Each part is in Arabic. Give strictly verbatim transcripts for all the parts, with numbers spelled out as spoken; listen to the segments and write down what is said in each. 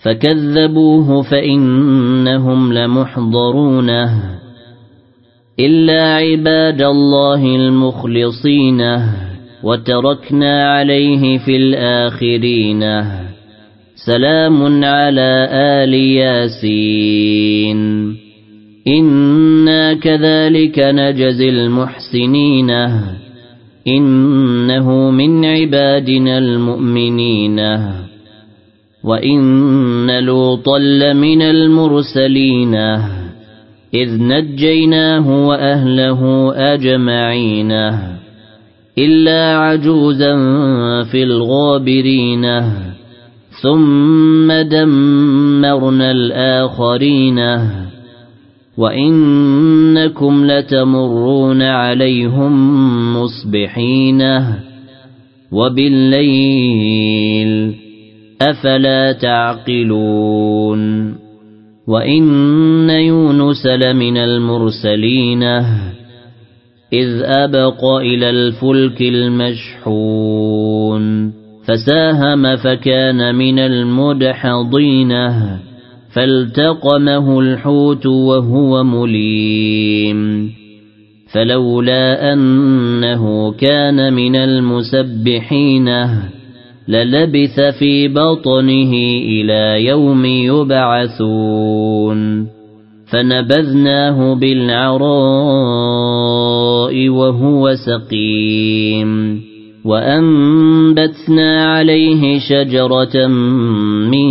فكذبوه فإنهم لمحضرونه إلا عباد الله المخلصين وتركنا عليه في الآخرين سلام على آل ياسين إنا كذلك نجزي المحسنين إنه من عبادنا المؤمنين وإن لوطا لمن المرسلين إذ نجيناه وأهله أجمعين إلا عجوزا في الغابرين ثم دمرنا الآخرين وإنكم لتمرون عليهم مصبحين وبالليل أفلا تعقلون وإن يونس لمن المرسلين إذ أبق إلى الفلك المشحون فساهم فكان من المدحضين فالتقمه الحوت وهو مليم فلولا أنه كان من المسبحين للبث في بطنه إلى يوم يبعثون فنبذناه بالعراء وهو سقيم وأنبتنا عليه شجرة من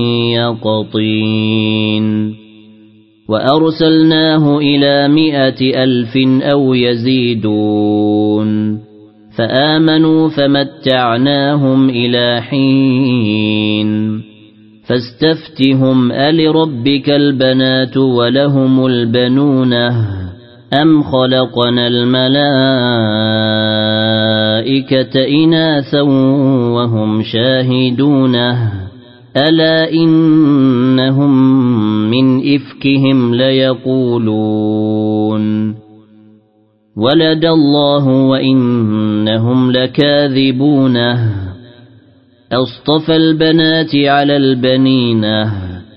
يقطين وأرسلناه إلى مائة ألف أو يزيدون فآمنوا فمتعناهم إلى حين فاستفتهم ألربك البنات ولهم البنون أم خلقنا الملائكة إناثا وهم شاهدون ألا إنهم من إفكهم ليقولون ولد الله وإنهم لكاذبون أصطفى البنات على البنين